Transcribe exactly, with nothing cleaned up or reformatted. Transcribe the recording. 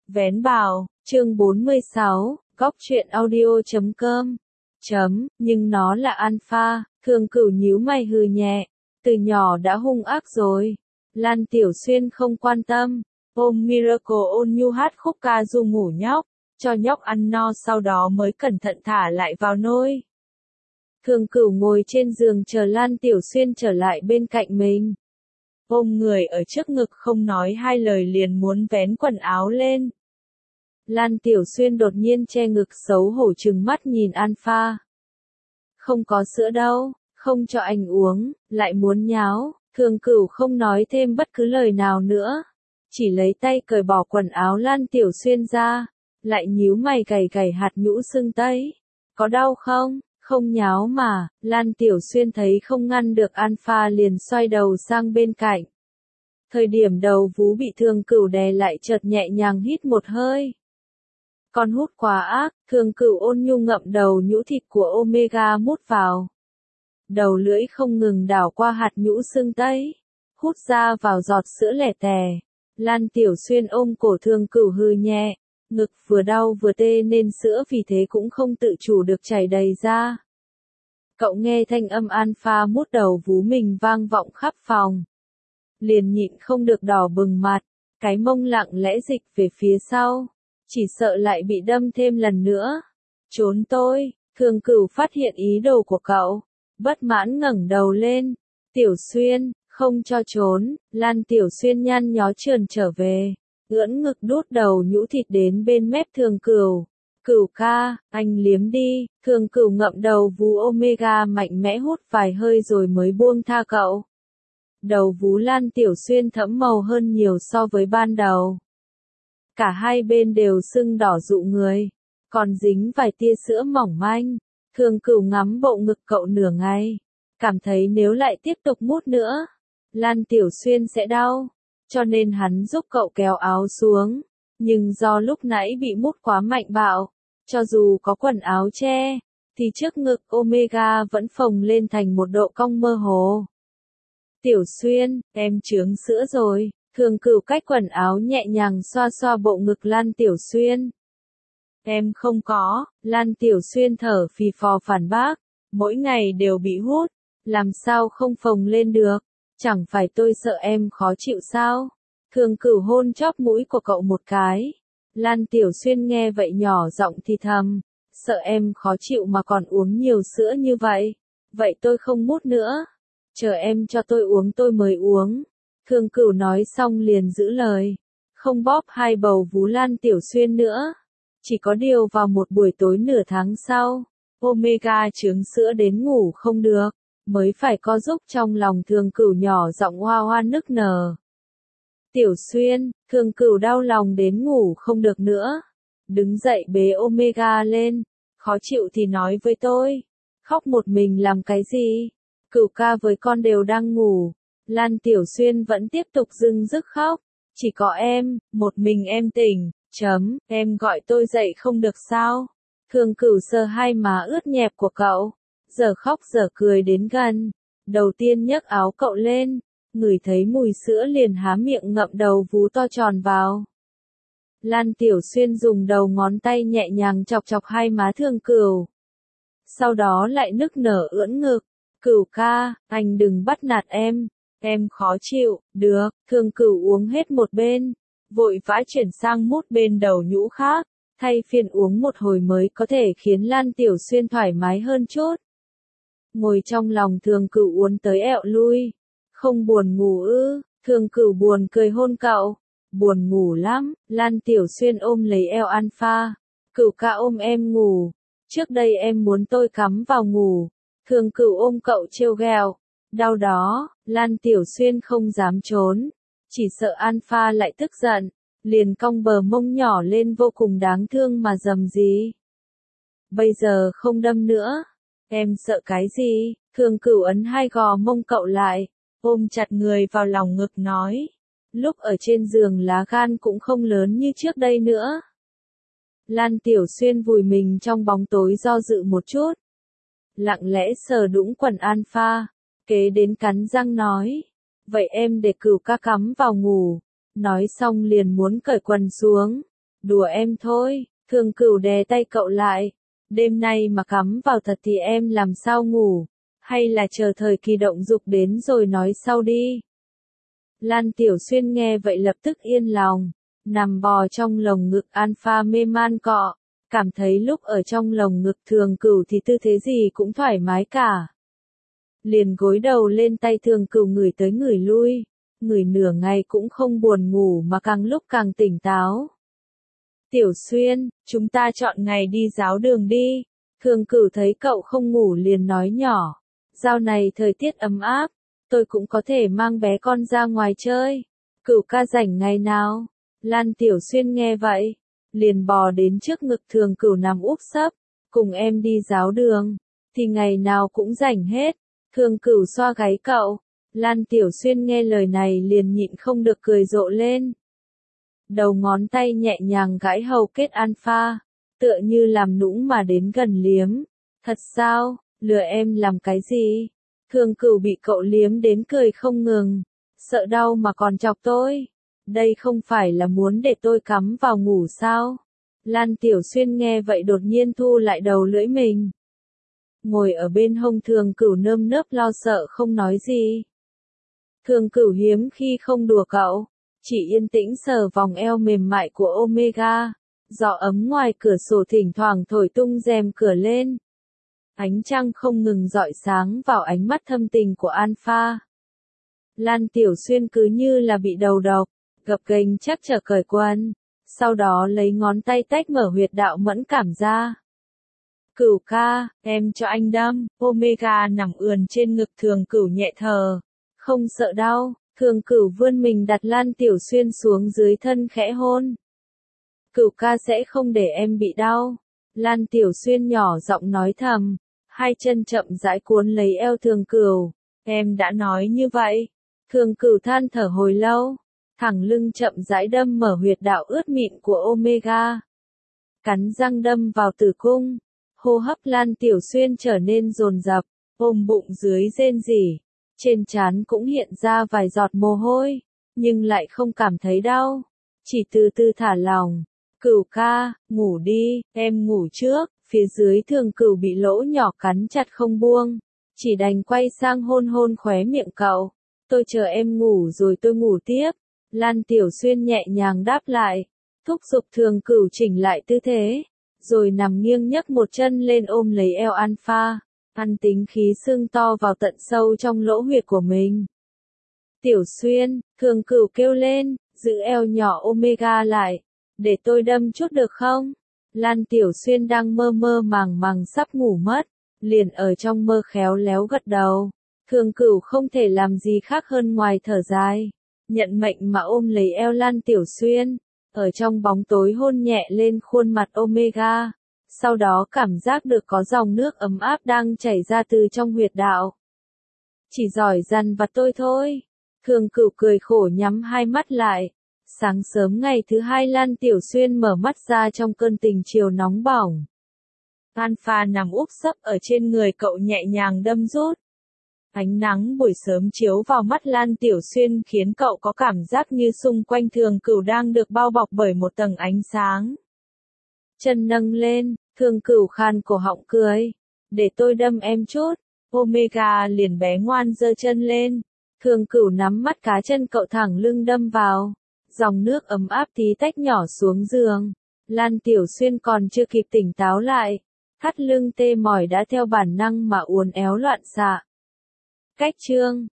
Vén bào, chương bốn mươi sáu, góc truyện audio chấm com. Chấm, nhưng nó là alpha, Thường Cửu nhíu mày hừ nhẹ. Từ nhỏ đã hung ác rồi. Lan Tiểu Xuyên không quan tâm. Ôm Miracle ôn nhu hát khúc ca ru ngủ nhóc, cho nhóc ăn no sau đó mới cẩn thận thả lại vào nôi. Thường Cửu ngồi trên giường chờ Lan Tiểu Xuyên trở lại bên cạnh mình. Ôm người ở trước ngực không nói hai lời liền muốn vén quần áo lên. Lan Tiểu Xuyên đột nhiên che ngực xấu hổ trừng mắt nhìn Alpha. Không có sữa đâu, không cho anh uống, lại muốn nháo. Thường Cửu không nói thêm bất cứ lời nào nữa. Chỉ lấy tay cởi bỏ quần áo Lan Tiểu Xuyên ra. Lại nhíu mày gầy gầy hạt nhũ sưng tấy. Có đau không? Không nháo mà. Lan Tiểu Xuyên thấy không ngăn được Alpha liền xoay đầu sang bên cạnh. Thời điểm đầu vú bị Thường Cửu đè lại chợt nhẹ nhàng hít một hơi. Con hút quá ác, Thường Cửu ôn nhu ngậm đầu nhũ thịt của Omega mút vào. Đầu lưỡi không ngừng đảo qua hạt nhũ sưng tấy. Hút ra vào giọt sữa lẻ tè. Lan Tiểu Xuyên ôm cổ Thường Cửu hừ nhẹ. Ngực vừa đau vừa tê nên sữa vì thế cũng không tự chủ được chảy đầy ra. Cậu nghe thanh âm Alpha mút đầu vú mình vang vọng khắp phòng. Liền nhịn không được đỏ bừng mặt. Cái mông lặng lẽ dịch về phía sau. Chỉ sợ lại bị đâm thêm lần nữa. Trốn tôi. Thường Cửu phát hiện ý đồ của cậu. Bất mãn ngẩng đầu lên. Tiểu Xuyên, không cho trốn. Lan Tiểu Xuyên nhăn nhó trườn trở về. Ưỡn ngực đút đầu nhũ thịt đến bên mép Thường Cửu. Cửu ca, anh liếm đi. Thường Cửu ngậm đầu vú Omega mạnh mẽ hút vài hơi rồi mới buông tha cậu. Đầu vú Lan Tiểu Xuyên thẫm màu hơn nhiều so với ban đầu. Cả hai bên đều sưng đỏ dụ người. Còn dính vài tia sữa mỏng manh. Thường Cửu ngắm bộ ngực cậu nửa ngày. Cảm thấy nếu lại tiếp tục mút nữa, Lan Tiểu Xuyên sẽ đau. Cho nên hắn giúp cậu kéo áo xuống. Nhưng do lúc nãy bị mút quá mạnh bạo, cho dù có quần áo che, thì trước ngực Omega vẫn phồng lên thành một độ cong mơ hồ. Tiểu Xuyên, em chướng sữa rồi. Thường Cửu cách quần áo nhẹ nhàng xoa xoa bộ ngực Lan Tiểu Xuyên. Em không có. Lan Tiểu Xuyên thở phì phò phản bác. Mỗi ngày đều bị hút. Làm sao không phồng lên được? Chẳng phải tôi sợ em khó chịu sao? Thường Cửu hôn chóp mũi của cậu một cái. Lan Tiểu Xuyên nghe vậy nhỏ giọng thì thầm. Sợ em khó chịu mà còn uống nhiều sữa như vậy. Vậy tôi không mút nữa. Chờ em cho tôi uống tôi mới uống. Thường Cửu nói xong liền giữ lời. Không bóp hai bầu vú Lan Tiểu Xuyên nữa. Chỉ có điều vào một buổi tối nửa tháng sau, Omega trướng sữa đến ngủ không được, mới phải co giúp trong lòng Thường Cửu nhỏ giọng hoa hoa nức nở. Tiểu Xuyên, Thường Cửu đau lòng đến ngủ không được nữa. Đứng dậy bế Omega lên. Khó chịu thì nói với tôi. Khóc một mình làm cái gì? Cửu ca với con đều đang ngủ. Lan Tiểu Xuyên vẫn tiếp tục dưng dứt khóc. Chỉ có em, một mình em tỉnh. Chấm, em gọi tôi dậy không được sao? Thường Cửu sờ hai má ướt nhẹp của cậu. Giờ khóc giờ cười đến gần. Đầu tiên nhấc áo cậu lên. Ngửi thấy mùi sữa liền há miệng ngậm đầu vú to tròn vào. Lan Tiểu Xuyên dùng đầu ngón tay nhẹ nhàng chọc chọc hai má Thường Cửu. Sau đó lại nức nở ưỡn ngực. Cửu ca, anh đừng bắt nạt em. Em khó chịu. Được. Thường Cửu uống hết một bên. Vội vã chuyển sang mút bên đầu nhũ khác. Thay phiên uống một hồi mới có thể khiến Lan Tiểu Xuyên thoải mái hơn chút. Ngồi trong lòng Thường Cửu uốn tới ẹo lui. Không buồn ngủ ư? Thường Cửu buồn cười hôn cậu. Buồn ngủ lắm. Lan Tiểu Xuyên ôm lấy eo Alpha. Cửu ca ôm em ngủ. Trước đây em muốn tôi cắm vào ngủ. Thường Cửu ôm cậu trêu ghẹo. Đau đó, Lan Tiểu Xuyên không dám trốn. Chỉ sợ Alpha lại tức giận. Liền cong bờ mông nhỏ lên vô cùng đáng thương mà rầm rì. Bây giờ không đâm nữa. Em sợ cái gì? Thường Cửu ấn hai gò mông cậu lại. Ôm chặt người vào lòng ngực nói. Lúc ở trên giường lá gan cũng không lớn như trước đây nữa. Lan Tiểu Xuyên vùi mình trong bóng tối do dự một chút. Lặng lẽ sờ đũng quần Alpha. Kế đến cắn răng nói. Vậy em để Cửu ca cắm vào ngủ. Nói xong liền muốn cởi quần xuống. Đùa em thôi, Thường Cửu đè tay cậu lại. Đêm nay mà cắm vào thật thì em làm sao ngủ, hay là chờ thời kỳ động dục đến rồi nói sau đi. Lan Tiểu Xuyên nghe vậy lập tức yên lòng, nằm bò trong lồng ngực Alpha mê man cọ, cảm thấy lúc ở trong lồng ngực Thường Cửu thì tư thế gì cũng thoải mái cả. Liền gối đầu lên tay Thường Cửu ngửi tới ngửi lui, ngửi nửa ngày cũng không buồn ngủ mà càng lúc càng tỉnh táo. Tiểu Xuyên, chúng ta chọn ngày đi giáo đường đi. Thường Cửu thấy cậu không ngủ liền nói nhỏ. Dạo này thời tiết ấm áp, tôi cũng có thể mang bé con ra ngoài chơi. Cửu ca rảnh ngày nào? Lan Tiểu Xuyên nghe vậy, liền bò đến trước ngực Thường Cửu nằm úp sấp. Cùng em đi giáo đường, thì ngày nào cũng rảnh hết. Thường Cửu xoa gáy cậu. Lan Tiểu Xuyên nghe lời này liền nhịn không được cười rộ lên. Đầu ngón tay nhẹ nhàng gãi hầu kết Alpha, tựa như làm nũng mà đến gần liếm. Thật sao, lừa em làm cái gì? Thường Cửu bị cậu liếm đến cười không ngừng, sợ đau mà còn chọc tôi. Đây không phải là muốn để tôi cắm vào ngủ sao? Lan Tiểu Xuyên nghe vậy đột nhiên thu lại đầu lưỡi mình. Ngồi ở bên hông Thường Cửu nơm nớp lo sợ không nói gì. Thường Cửu hiếm khi không đùa cậu, chỉ yên tĩnh sờ vòng eo mềm mại của Omega. Gió ấm ngoài cửa sổ thỉnh thoảng thổi tung rèm cửa lên. Ánh trăng không ngừng rọi sáng vào ánh mắt thâm tình của Alpha. Lan Tiểu Xuyên cứ như là bị đầu độc, gập ghềnh chắc trở cởi quần, sau đó lấy ngón tay tách mở huyệt đạo mẫn cảm ra. Cửu ca, em cho anh đâm. Omega nằm ườn trên ngực Thường Cửu nhẹ thở. Không sợ đau, Thường Cửu vươn mình đặt Lan Tiểu Xuyên xuống dưới thân khẽ hôn. Cửu ca sẽ không để em bị đau. Lan Tiểu Xuyên nhỏ giọng nói thầm, hai chân chậm rãi cuốn lấy eo Thường Cửu. Em đã nói như vậy. Thường Cửu than thở hồi lâu, thẳng lưng chậm rãi đâm mở huyệt đạo ướt mịn của Omega. Cắn răng đâm vào tử cung, hô hấp Lan Tiểu Xuyên trở nên dồn dập, ôm bụng dưới rên rỉ. Trên trán cũng hiện ra vài giọt mồ hôi, nhưng lại không cảm thấy đau, chỉ từ từ thả lỏng. Cửu ca, ngủ đi, em ngủ trước. Phía dưới Thường Cửu bị lỗ nhỏ cắn chặt không buông, chỉ đành quay sang hôn hôn khóe miệng cậu. Tôi chờ em ngủ rồi tôi ngủ tiếp. Lan Tiểu Xuyên nhẹ nhàng đáp lại, thúc giục Thường Cửu chỉnh lại tư thế, rồi nằm nghiêng nhấc một chân lên ôm lấy eo Alpha, ăn tính khí sưng to vào tận sâu trong lỗ huyệt của mình. Tiểu Xuyên, Thường Cửu kêu lên, giữ eo nhỏ Omega lại, để tôi đâm chút được không? Lan Tiểu Xuyên đang mơ mơ màng màng sắp ngủ mất, liền ở trong mơ khéo léo gật đầu. Thường Cửu không thể làm gì khác hơn ngoài thở dài, nhận mệnh mà ôm lấy eo Lan Tiểu Xuyên, ở trong bóng tối hôn nhẹ lên khuôn mặt Omega, sau đó cảm giác được có dòng nước ấm áp đang chảy ra từ trong huyệt đạo. Chỉ giỏi dằn vặt tôi thôi. Thường Cửu cười khổ nhắm hai mắt lại. Sáng sớm ngày thứ hai Lan Tiểu Xuyên mở mắt ra trong cơn tình chiều nóng bỏng. Alpha nằm úp sấp ở trên người cậu nhẹ nhàng đâm rút. Ánh nắng buổi sớm chiếu vào mắt Lan Tiểu Xuyên khiến cậu có cảm giác như xung quanh Thường Cửu đang được bao bọc bởi một tầng ánh sáng. Chân nâng lên, Thường Cửu khàn cổ họng cười. Để tôi đâm em chút. Omega liền bé ngoan giơ chân lên. Thường Cửu nắm mắt cá chân cậu thẳng lưng đâm vào. Dòng nước ấm áp tí tách nhỏ xuống giường. Lan Tiểu Xuyên còn chưa kịp tỉnh táo lại. Thắt lưng tê mỏi đã theo bản năng mà uốn éo loạn xạ. Cách chương